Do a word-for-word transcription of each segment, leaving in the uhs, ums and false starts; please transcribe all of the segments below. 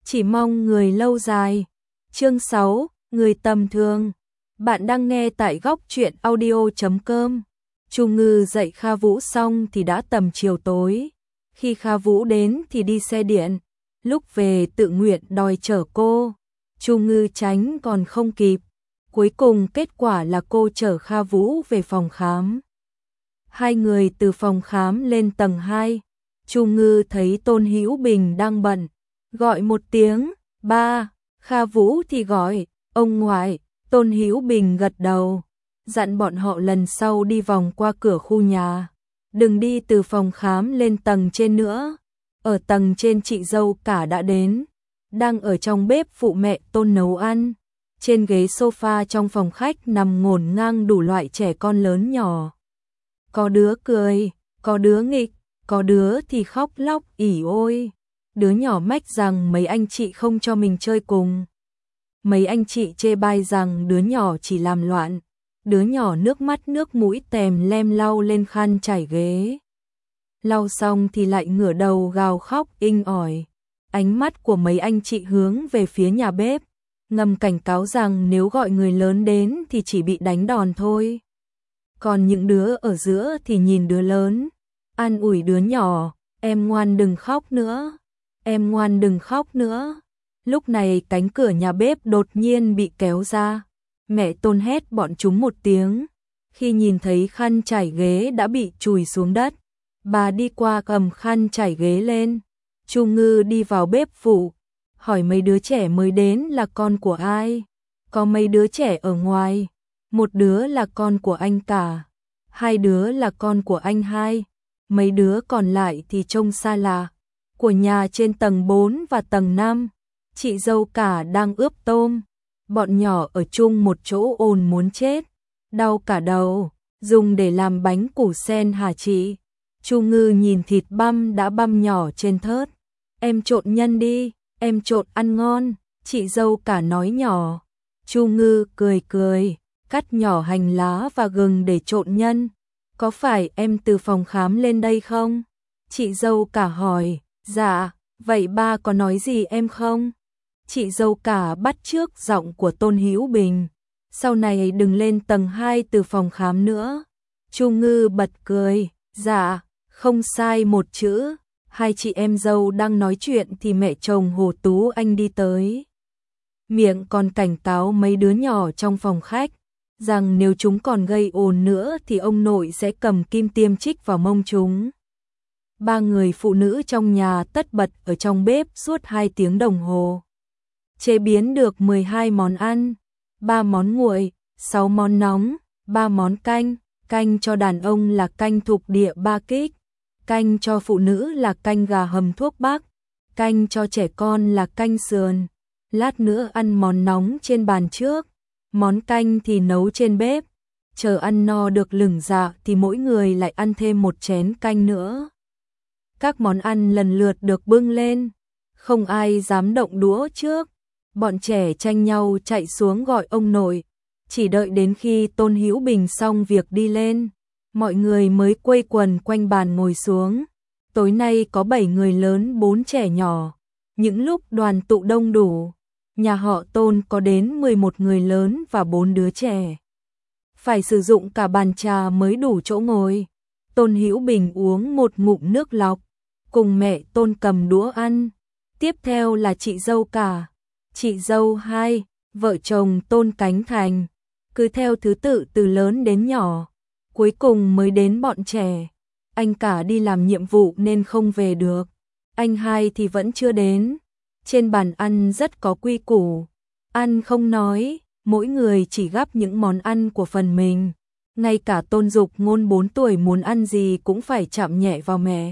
chỉ mong người lâu dài. Chương sáu, người tầm thường. Bạn đang nghe tại góc truyện audio chấm com. Chu Ngư dạy Kha Vũ xong thì đã tầm chiều tối. Khi Kha Vũ đến thì đi xe điện, lúc về tự nguyện đòi chở cô. Chu Ngư tránh còn không kịp. Cuối cùng kết quả là cô chở Kha Vũ về phòng khám. Hai người từ phòng khám lên tầng hai. Chu Ngư thấy Tôn Hữu Bình đang bận, gọi một tiếng, ba. Kha Vũ thì gọi, ông ngoại. Tôn Hữu Bình gật đầu, dặn bọn họ lần sau đi vòng qua cửa khu nhà, đừng đi từ phòng khám lên tầng trên nữa. Ở tầng trên chị dâu cả đã đến, đang ở trong bếp phụ mẹ Tôn nấu ăn. Trên ghế sofa trong phòng khách nằm ngổn ngang đủ loại trẻ con lớn nhỏ. Có đứa cười, có đứa nghịch, có đứa thì khóc lóc ỉ ôi. Đứa nhỏ mách rằng mấy anh chị không cho mình chơi cùng. Mấy anh chị chê bai rằng đứa nhỏ chỉ làm loạn. Đứa nhỏ nước mắt nước mũi tèm lem lau lên khăn trải ghế. Lau xong thì lại ngửa đầu gào khóc inh ỏi. Ánh mắt của mấy anh chị hướng về phía nhà bếp, ngầm cảnh cáo rằng nếu gọi người lớn đến thì chỉ bị đánh đòn thôi. Còn những đứa ở giữa thì nhìn đứa lớn, an ủi đứa nhỏ, em ngoan đừng khóc nữa, em ngoan đừng khóc nữa. Lúc này cánh cửa nhà bếp đột nhiên bị kéo ra. Mẹ Tôn hét bọn chúng một tiếng. Khi nhìn thấy khăn trải ghế đã bị chùi xuống đất, bà đi qua cầm khăn trải ghế lên. Chu Ngư đi vào bếp phụ, hỏi mấy đứa trẻ mới đến là con của ai. Có mấy đứa trẻ ở ngoài, một đứa là con của anh cả, hai đứa là con của anh hai, mấy đứa còn lại thì trông xa lạ, của nhà trên tầng bốn và tầng năm. Chị dâu cả đang ướp tôm, bọn nhỏ ở chung một chỗ ồn muốn chết, đau cả đầu, dùng để làm bánh củ sen hả chị? Chu Ngư nhìn thịt băm đã băm nhỏ trên thớt, em trộn nhân đi, em trộn ăn ngon, chị dâu cả nói nhỏ. Chu Ngư cười cười, cắt nhỏ hành lá và gừng để trộn nhân. Có phải em từ phòng khám lên đây không? Chị dâu cả hỏi. Dạ, vậy ba có nói gì em không? Chị dâu cả bắt chước giọng của Tôn Hữu Bình. Sau này đừng lên tầng hai từ phòng khám nữa. Chu Ngư bật cười. Dạ, không sai một chữ. Hai chị em dâu đang nói chuyện thì mẹ chồng Hồ Tú Anh đi tới. Miệng còn cảnh cáo mấy đứa nhỏ trong phòng khách rằng nếu chúng còn gây ồn nữa thì ông nội sẽ cầm kim tiêm chích vào mông chúng. Ba người phụ nữ trong nhà tất bật ở trong bếp suốt hai tiếng đồng hồ. Chế biến được mười hai món ăn, ba món nguội, sáu món nóng, ba món canh. Canh cho đàn ông là canh thục địa ba kích, canh cho phụ nữ là canh gà hầm thuốc bắc, canh cho trẻ con là canh sườn. Lát nữa ăn món nóng trên bàn trước, món canh thì nấu trên bếp. Chờ ăn no được lửng dạ thì mỗi người lại ăn thêm một chén canh nữa. Các món ăn lần lượt được bưng lên, không ai dám động đũa trước. Bọn trẻ tranh nhau chạy xuống gọi ông nội. Chỉ đợi đến khi Tôn Hữu Bình xong việc đi lên, mọi người mới quây quần quanh bàn ngồi xuống. Tối nay có bảy người lớn bốn trẻ nhỏ. Những lúc đoàn tụ đông đủ, nhà họ Tôn có đến mười một người lớn và bốn đứa trẻ. Phải sử dụng cả bàn trà mới đủ chỗ ngồi. Tôn Hữu Bình uống một ngụm nước lọc, cùng mẹ Tôn cầm đũa ăn. Tiếp theo là chị dâu cả, chị dâu hai, vợ chồng Tôn Cánh Thành. Cứ theo thứ tự từ lớn đến nhỏ, cuối cùng mới đến bọn trẻ. Anh cả đi làm nhiệm vụ nên không về được, anh hai thì vẫn chưa đến. Trên bàn ăn rất có quy củ, ăn không nói, mỗi người chỉ gắp những món ăn của phần mình. Ngay cả Tôn Dục Ngôn bốn tuổi muốn ăn gì cũng phải chạm nhẹ vào mẹ,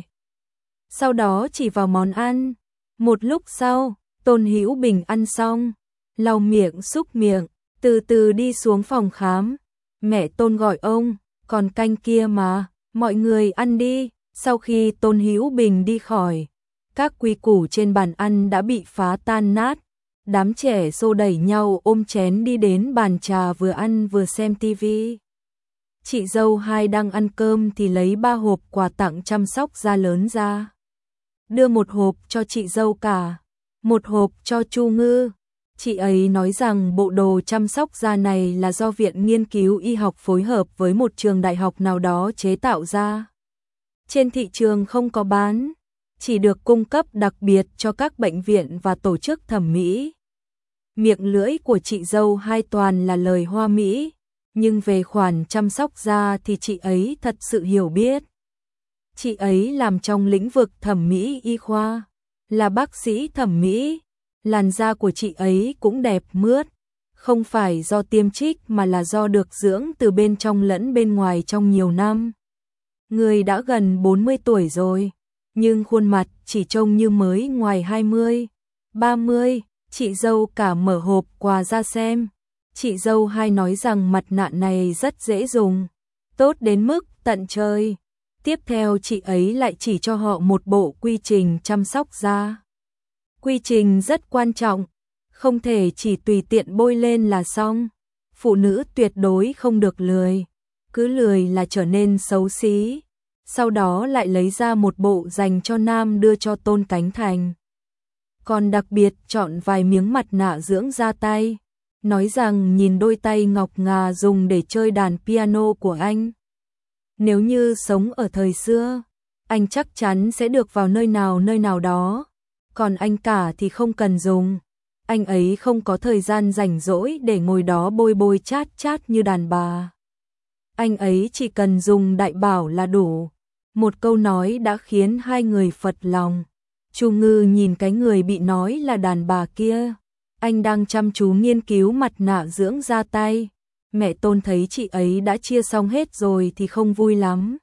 sau đó chỉ vào món ăn. Một lúc sau, Tôn Hữu Bình ăn xong, lau miệng xúc miệng, từ từ đi xuống phòng khám. Mẹ Tôn gọi ông, còn canh kia mà, mọi người ăn đi. Sau khi Tôn Hữu Bình đi khỏi, các quy củ trên bàn ăn đã bị phá tan nát. Đám trẻ xô đẩy nhau ôm chén đi đến bàn trà vừa ăn vừa xem tivi. Chị dâu hai đang ăn cơm thì lấy ba hộp quà tặng chăm sóc da lớn ra, đưa một hộp cho chị dâu cả. một hộp cho Chu Ngư. Chị ấy nói rằng bộ đồ chăm sóc da này là do Viện Nghiên cứu Y học phối hợp với một trường đại học nào đó chế tạo ra. Trên thị trường không có bán, chỉ được cung cấp đặc biệt cho các bệnh viện và tổ chức thẩm mỹ. Miệng lưỡi của chị dâu hai toàn là lời hoa mỹ, nhưng về khoản chăm sóc da thì chị ấy thật sự hiểu biết. Chị ấy làm trong lĩnh vực thẩm mỹ y khoa, là bác sĩ thẩm mỹ. Làn da của chị ấy cũng đẹp mướt, không phải do tiêm trích mà là do được dưỡng từ bên trong lẫn bên ngoài trong nhiều năm. Người đã gần bốn mươi tuổi rồi, nhưng khuôn mặt chỉ trông như mới ngoài hai mươi, ba mươi. Chị dâu cả mở hộp quà ra xem. Chị dâu hai nói rằng mặt nạ này rất dễ dùng, tốt đến mức tận trời. Tiếp theo chị ấy lại chỉ cho họ một bộ quy trình chăm sóc da. Quy trình rất quan trọng, không thể chỉ tùy tiện bôi lên là xong. Phụ nữ tuyệt đối không được lười, cứ lười là trở nên xấu xí. Sau đó lại lấy ra một bộ dành cho nam đưa cho Tôn Cánh Thành. Còn đặc biệt chọn vài miếng mặt nạ dưỡng da tay, nói rằng nhìn đôi tay ngọc ngà dùng để chơi đàn piano của anh. Nếu như sống ở thời xưa, anh chắc chắn sẽ được vào nơi nào nơi nào đó. Còn anh cả thì không cần dùng. Anh ấy không có thời gian rảnh rỗi để ngồi đó bôi bôi chát chát như đàn bà. Anh ấy chỉ cần dùng đại bảo là đủ. Một câu nói đã khiến hai người phật lòng. Chu Ngư nhìn cái người bị nói là đàn bà kia. Anh đang chăm chú nghiên cứu mặt nạ dưỡng da tay. Mẹ Tôn thấy chị ấy đã chia xong hết rồi thì không vui lắm.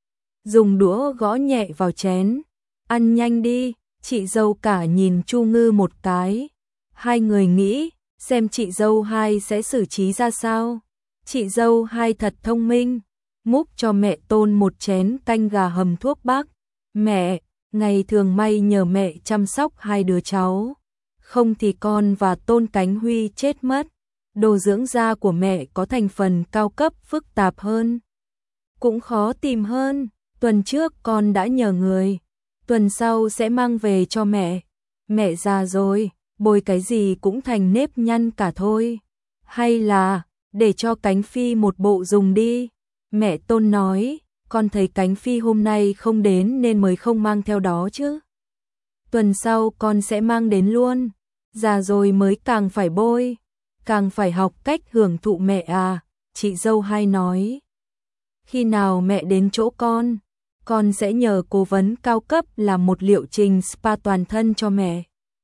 Dùng đũa gõ nhẹ vào chén. Ăn nhanh đi. Chị dâu cả nhìn Chu Ngư một cái. Hai người nghĩ xem chị dâu hai sẽ xử trí ra sao. Chị dâu hai thật thông minh, múc cho mẹ Tôn một chén canh gà hầm thuốc bắc. Mẹ, ngày thường may nhờ mẹ chăm sóc hai đứa cháu, không thì con và Tôn Cánh Huy chết mất. Đồ dưỡng da của mẹ có thành phần cao cấp phức tạp hơn, cũng khó tìm hơn. Tuần trước con đã nhờ người, tuần sau sẽ mang về cho mẹ. Mẹ già rồi, bôi cái gì cũng thành nếp nhăn cả thôi. Hay là để cho Cánh Phi một bộ dùng đi. Mẹ Tôn nói, con thấy Cánh Phi hôm nay không đến nên mới không mang theo đó chứ. Tuần sau con sẽ mang đến luôn. Già rồi mới càng phải bôi, càng phải học cách hưởng thụ mẹ à. Chị dâu hai nói, khi nào mẹ đến chỗ con, con sẽ nhờ cố vấn cao cấp làm một liệu trình spa toàn thân cho mẹ.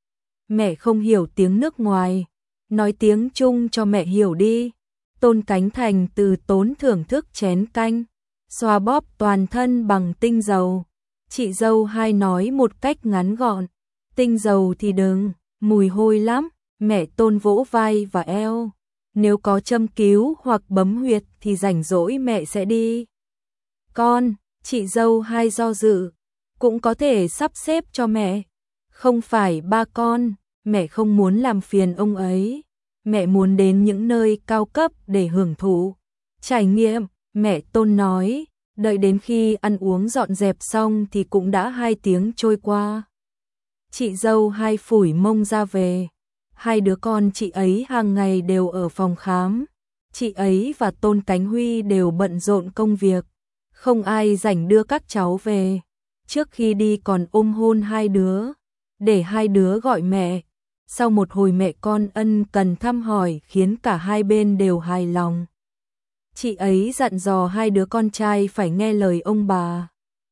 Mẹ không hiểu tiếng nước ngoài, nói tiếng Trung cho mẹ hiểu đi. Tôn Cánh Thành từ tốn thưởng thức chén canh, xoa bóp toàn thân bằng tinh dầu. Chị dâu hai nói một cách ngắn gọn, tinh dầu thì đừng, mùi hôi lắm. Mẹ Tôn vỗ vai và eo, nếu có châm cứu hoặc bấm huyệt thì rảnh rỗi mẹ sẽ đi. Con, chị dâu hai do dự, cũng có thể sắp xếp cho mẹ. Không phải ba con, mẹ không muốn làm phiền ông ấy. Mẹ muốn đến những nơi cao cấp để hưởng thụ, trải nghiệm. Mẹ Tôn nói, đợi đến khi ăn uống dọn dẹp xong thì cũng đã hai tiếng trôi qua. Chị dâu hai phủi mông ra về. Hai đứa con chị ấy hàng ngày đều ở phòng khám. Chị ấy và Tôn Cánh Huy đều bận rộn công việc, không ai rảnh đưa các cháu về. Trước khi đi còn ôm hôn hai đứa, để hai đứa gọi mẹ. Sau một hồi mẹ con ân cần thăm hỏi khiến cả hai bên đều hài lòng. Chị ấy dặn dò hai đứa con trai phải nghe lời ông bà,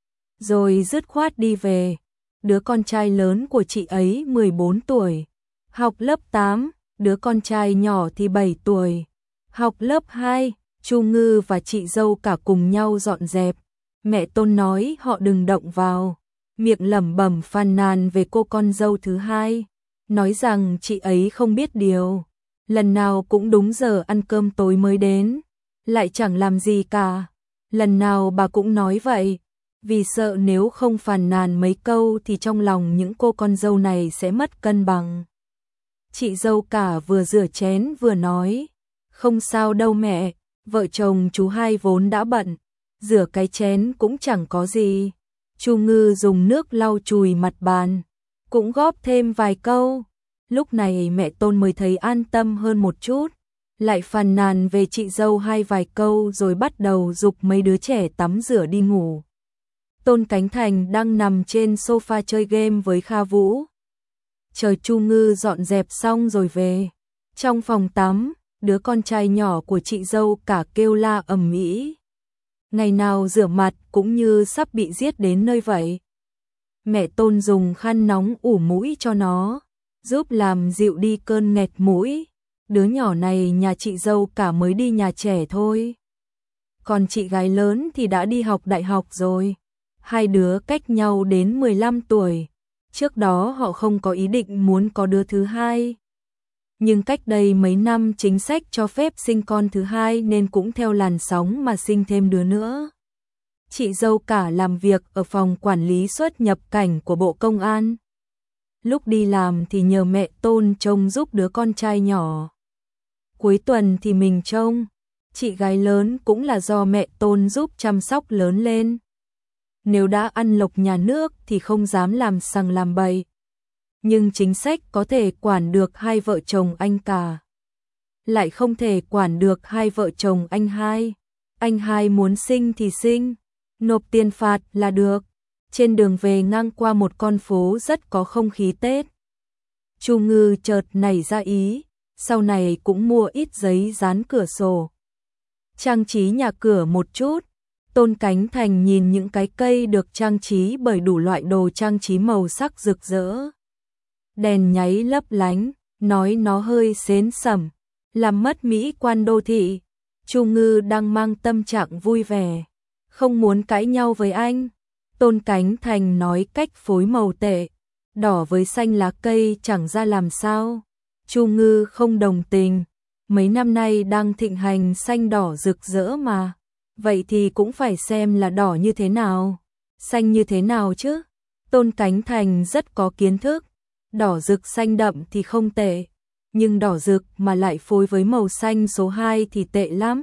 rồi dứt khoát đi về. Đứa con trai lớn của chị ấy mười bốn tuổi, học lớp tám, đứa con trai nhỏ thì bảy tuổi, học lớp hai. Chu Ngư và chị dâu cả cùng nhau dọn dẹp. Mẹ Tôn nói họ đừng động vào, miệng lẩm bẩm phàn nàn về cô con dâu thứ hai, nói rằng chị ấy không biết điều, lần nào cũng đúng giờ ăn cơm tối mới đến, lại chẳng làm gì cả. Lần nào bà cũng nói vậy, vì sợ nếu không phàn nàn mấy câu thì trong lòng những cô con dâu này sẽ mất cân bằng. Chị dâu cả vừa rửa chén vừa nói, không sao đâu mẹ, vợ chồng chú hai vốn đã bận, rửa cái chén cũng chẳng có gì. Chu Ngư dùng nước lau chùi mặt bàn, cũng góp thêm vài câu. Lúc này mẹ Tôn mới thấy an tâm hơn một chút, lại phàn nàn về chị dâu hai vài câu rồi bắt đầu giục mấy đứa trẻ tắm rửa đi ngủ. Tôn Cánh Thành đang nằm trên sofa chơi game với Kha Vũ. Chờ Chu Ngư dọn dẹp xong rồi về. Trong phòng tắm, đứa con trai nhỏ của chị dâu cả kêu la ầm ĩ. Ngày nào rửa mặt cũng như sắp bị giết đến nơi vậy. Mẹ Tôn dùng khăn nóng ủ mũi cho nó, giúp làm dịu đi cơn nghẹt mũi. Đứa nhỏ này nhà chị dâu cả mới đi nhà trẻ thôi. Còn chị gái lớn thì đã đi học đại học rồi. Hai đứa cách nhau đến mười lăm tuổi. Trước đó họ không có ý định muốn có đứa thứ hai. Nhưng cách đây mấy năm chính sách cho phép sinh con thứ hai nên cũng theo làn sóng mà sinh thêm đứa nữa. Chị dâu cả làm việc ở phòng quản lý xuất nhập cảnh của Bộ Công an. Lúc đi làm thì nhờ mẹ Tôn trông giúp đứa con trai nhỏ. Cuối tuần thì mình trông. Chị gái lớn cũng là do mẹ Tôn giúp chăm sóc lớn lên. Nếu đã ăn lộc nhà nước thì không dám làm sằng làm bậy. Nhưng chính sách có thể quản được hai vợ chồng anh cả, lại không thể quản được hai vợ chồng anh hai. Anh hai muốn sinh thì sinh, nộp tiền phạt là được. Trên đường về ngang qua một con phố rất có không khí Tết. Chu Ngư chợt nảy ra ý, sau này cũng mua ít giấy dán cửa sổ, trang trí nhà cửa một chút. Tôn Cánh Thành nhìn những cái cây được trang trí bởi đủ loại đồ trang trí màu sắc rực rỡ. Đèn nháy lấp lánh, nói nó hơi xến xẩm, làm mất mỹ quan đô thị. Chu Ngư đang mang tâm trạng vui vẻ, không muốn cãi nhau với anh. Tôn Cánh Thành nói cách phối màu tệ, đỏ với xanh lá cây chẳng ra làm sao. Chu Ngư không đồng tình, mấy năm nay đang thịnh hành xanh đỏ rực rỡ mà. Vậy thì cũng phải xem là đỏ như thế nào, xanh như thế nào chứ. Tôn Cánh Thành rất có kiến thức. Đỏ rực xanh đậm thì không tệ, nhưng đỏ rực mà lại phối với màu xanh số hai thì tệ lắm.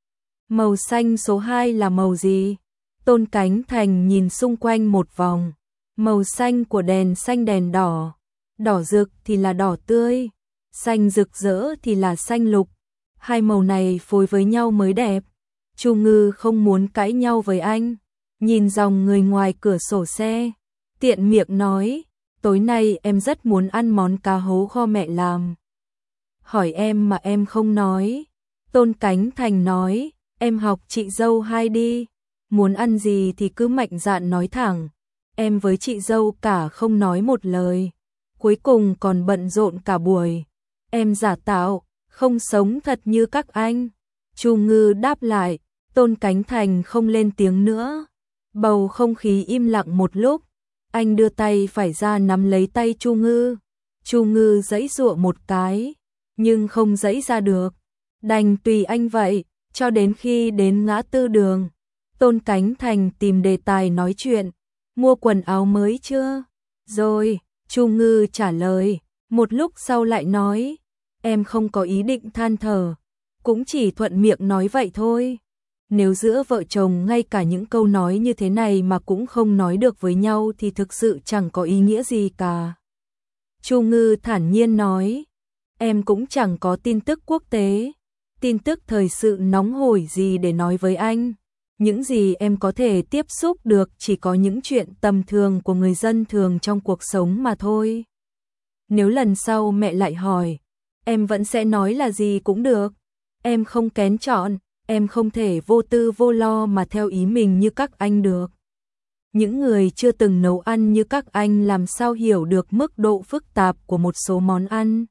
Màu xanh số hai là màu gì? Tôn Cánh Thành nhìn xung quanh một vòng. Màu xanh của đèn xanh đèn đỏ. Đỏ rực thì là đỏ tươi, xanh rực rỡ thì là xanh lục. Hai màu này phối với nhau mới đẹp. Chu Ngư không muốn cãi nhau với anh, nhìn dòng người ngoài cửa sổ xe, tiện miệng nói, tối nay em rất muốn ăn món cá hấu kho mẹ làm. Hỏi em mà em không nói. Tôn Cánh Thành nói, em học chị dâu hai đi, muốn ăn gì thì cứ mạnh dạn nói thẳng. Em với chị dâu cả không nói một lời, cuối cùng còn bận rộn cả buổi. Em giả tạo, không sống thật như các anh. Chu Ngư đáp lại. Tôn Cánh Thành không lên tiếng nữa. Bầu không khí im lặng một lúc. Anh đưa tay phải ra nắm lấy tay Chu Ngư. Chu Ngư giãy giụa một cái, nhưng không giãy ra được. Đành tùy anh vậy, cho đến khi đến ngã tư đường. Tôn Cánh Thành tìm đề tài nói chuyện. Mua quần áo mới chưa? Rồi, Chu Ngư trả lời. Một lúc sau lại nói, em không có ý định than thở, cũng chỉ thuận miệng nói vậy thôi. Nếu giữa vợ chồng ngay cả những câu nói như thế này mà cũng không nói được với nhau thì thực sự chẳng có ý nghĩa gì cả. Chu Ngư thản nhiên nói, em cũng chẳng có tin tức quốc tế, tin tức thời sự nóng hổi gì để nói với anh. Những gì em có thể tiếp xúc được chỉ có những chuyện tầm thường của người dân thường trong cuộc sống mà thôi. Nếu lần sau mẹ lại hỏi, em vẫn sẽ nói là gì cũng được. Em không kén chọn. Em không thể vô tư vô lo mà theo ý mình như các anh được. Những người chưa từng nấu ăn như các anh làm sao hiểu được mức độ phức tạp của một số món ăn.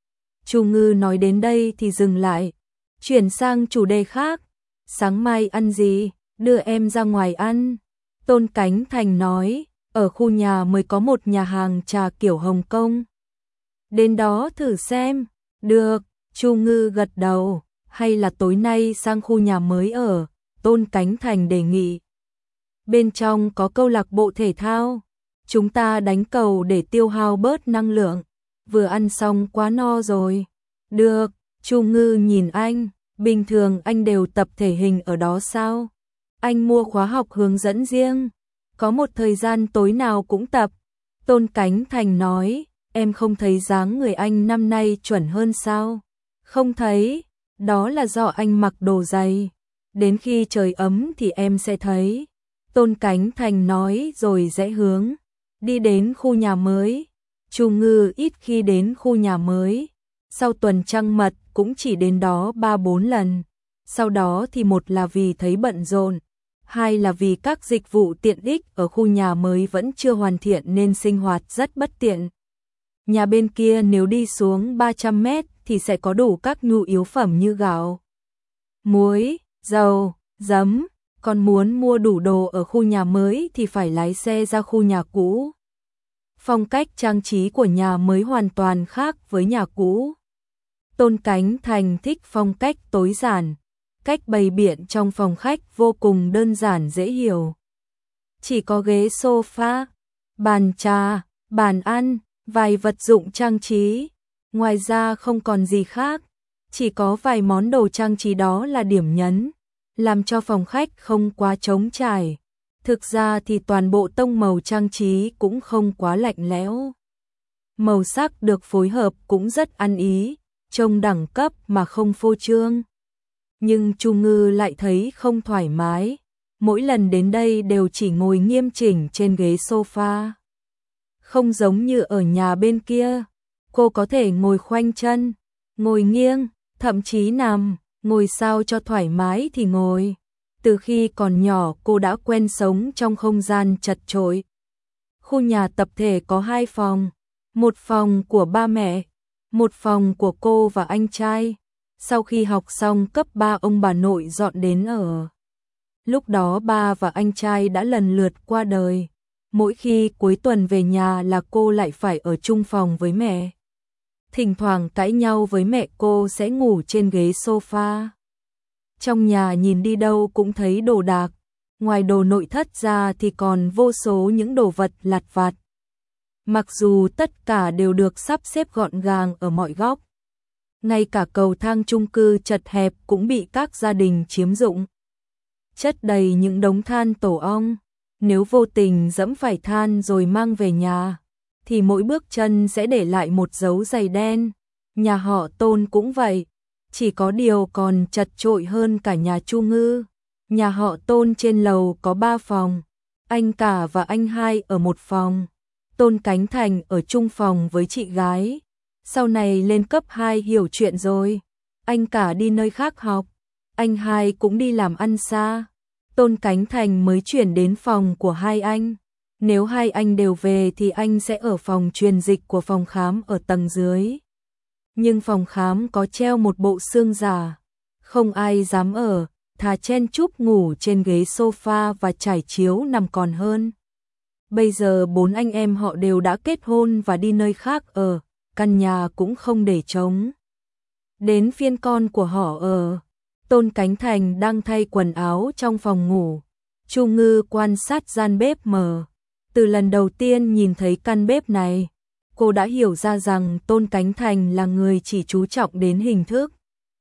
Chu Ngư nói đến đây thì dừng lại, chuyển sang chủ đề khác. Sáng mai ăn gì, đưa em ra ngoài ăn. Tôn Cánh Thành nói, ở khu nhà mới có một nhà hàng trà kiểu Hồng Kông. Đến đó thử xem. Được, Chu Ngư gật đầu. Hay là tối nay sang khu nhà mới ở, Tôn Cánh Thành đề nghị. Bên trong có câu lạc bộ thể thao, chúng ta đánh cầu để tiêu hao bớt năng lượng, vừa ăn xong quá no rồi. Được, Chu Ngư nhìn anh, bình thường anh đều tập thể hình ở đó sao? Anh mua khóa học hướng dẫn riêng, có một thời gian tối nào cũng tập. Tôn Cánh Thành nói, em không thấy dáng người anh năm nay chuẩn hơn sao? Không thấy, đó là do anh mặc đồ dày. Đến khi trời ấm thì em sẽ thấy. Tôn Cánh Thành nói rồi rẽ hướng, đi đến khu nhà mới. Chu Ngư ít khi đến khu nhà mới. Sau tuần trăng mật cũng chỉ đến đó ba bốn lần. Sau đó thì một là vì thấy bận rộn, hai là vì các dịch vụ tiện ích ở khu nhà mới vẫn chưa hoàn thiện nên sinh hoạt rất bất tiện. Nhà bên kia nếu đi xuống ba trăm mét thì sẽ có đủ các nhu yếu phẩm như gạo, muối, dầu, giấm. Còn muốn mua đủ đồ ở khu nhà mới thì phải lái xe ra khu nhà cũ. Phong cách trang trí của nhà mới hoàn toàn khác với nhà cũ. Tôn Cánh Thành thích phong cách tối giản. Cách bày biện trong phòng khách vô cùng đơn giản dễ hiểu. Chỉ có ghế sofa, bàn trà, bàn ăn, vài vật dụng trang trí. Ngoài ra không còn gì khác. Chỉ có vài món đồ trang trí đó là điểm nhấn, làm cho phòng khách không quá trống trải. Thực ra thì toàn bộ tông màu trang trí cũng không quá lạnh lẽo. Màu sắc được phối hợp cũng rất ăn ý, trông đẳng cấp mà không phô trương. Nhưng Chu Ngư lại thấy không thoải mái. Mỗi lần đến đây đều chỉ ngồi nghiêm chỉnh trên ghế sofa. Không giống như ở nhà bên kia. Cô có thể ngồi khoanh chân, ngồi nghiêng, thậm chí nằm, ngồi sao cho thoải mái thì ngồi. Từ khi còn nhỏ cô đã quen sống trong không gian chật chội. Khu nhà tập thể có hai phòng, một phòng của ba mẹ, một phòng của cô và anh trai. Sau khi học xong cấp ba ông bà nội dọn đến ở. Lúc đó ba và anh trai đã lần lượt qua đời. Mỗi khi cuối tuần về nhà là cô lại phải ở chung phòng với mẹ. Thỉnh thoảng cãi nhau với mẹ, cô sẽ ngủ trên ghế sofa. Trong nhà nhìn đi đâu cũng thấy đồ đạc, ngoài đồ nội thất ra thì còn vô số những đồ vật lặt vặt. Mặc dù tất cả đều được sắp xếp gọn gàng ở mọi góc, ngay cả cầu thang chung cư chật hẹp cũng bị các gia đình chiếm dụng. Chất đầy những đống than tổ ong, nếu vô tình dẫm phải than rồi mang về nhà, thì mỗi bước chân sẽ để lại một dấu giày đen. Nhà họ Tôn cũng vậy, chỉ có điều còn chật chội hơn cả nhà Chu Ngư. Nhà họ Tôn trên lầu có ba phòng, anh cả và anh hai ở một phòng. Tôn Cánh Thành ở chung phòng với chị gái. Sau này lên cấp hai hiểu chuyện rồi, anh cả đi nơi khác học, anh hai cũng đi làm ăn xa. Tôn Cánh Thành mới chuyển đến phòng của hai anh. Nếu hai anh đều về thì anh sẽ ở phòng truyền dịch của phòng khám ở tầng dưới. Nhưng phòng khám có treo một bộ xương giả, không ai dám ở, thà chen chúc ngủ trên ghế sofa và trải chiếu nằm còn hơn. Bây giờ bốn anh em họ đều đã kết hôn và đi nơi khác ở, căn nhà cũng không để trống. Đến phiên con của họ ở. Tôn Cánh Thành đang thay quần áo trong phòng ngủ. Chu Ngư quan sát gian bếp mở. Từ lần đầu tiên nhìn thấy căn bếp này, cô đã hiểu ra rằng Tôn Cánh Thành là người chỉ chú trọng đến hình thức,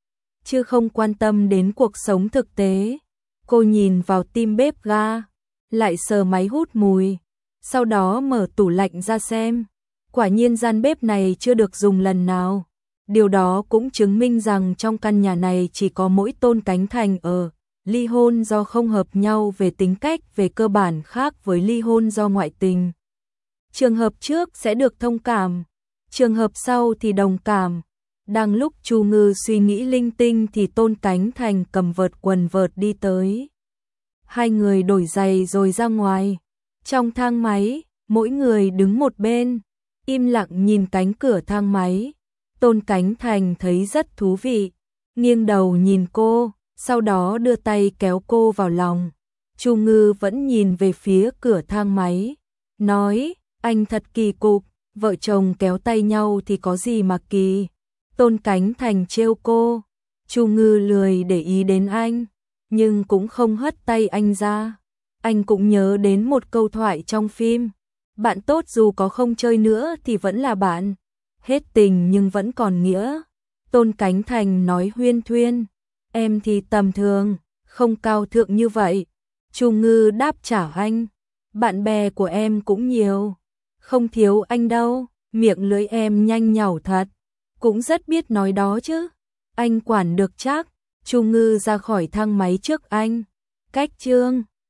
chứ không quan tâm đến cuộc sống thực tế. Cô nhìn vào tim bếp ga, lại sờ máy hút mùi, sau đó mở tủ lạnh ra xem. Quả nhiên gian bếp này chưa được dùng lần nào. Điều đó cũng chứng minh rằng trong căn nhà này chỉ có mỗi Tôn Cánh Thành ở. Ly hôn do không hợp nhau về tính cách về cơ bản khác với ly hôn do ngoại tình. Trường hợp trước sẽ được thông cảm, trường hợp sau thì đồng cảm. Đang lúc Chu Ngư suy nghĩ linh tinh thì Tôn Cánh Thành cầm vợt quần vợt đi tới. Hai người đổi giày rồi ra ngoài. Trong thang máy, mỗi người đứng một bên, im lặng nhìn cánh cửa thang máy. Tôn Cánh Thành thấy rất thú vị, nghiêng đầu nhìn cô, sau đó đưa tay kéo cô vào lòng. Chu Ngư vẫn nhìn về phía cửa thang máy, nói, anh thật kỳ cục, vợ chồng kéo tay nhau thì có gì mà kỳ. Tôn Cánh Thành trêu cô. Chu Ngư lười để ý đến anh, nhưng cũng không hất tay anh ra. Anh cũng nhớ đến một câu thoại trong phim, bạn tốt dù có không chơi nữa thì vẫn là bạn, hết tình nhưng vẫn còn nghĩa. Tôn Cánh Thành nói huyên thuyên, em thì tầm thường, không cao thượng như vậy. Chu Ngư đáp trả anh, bạn bè của em cũng nhiều, Không thiếu anh đâu, miệng lưỡi em nhanh nhảu thật, cũng rất biết nói đó chứ. Anh quản được chắc. Chu Ngư ra khỏi thang máy trước anh. Cách Trương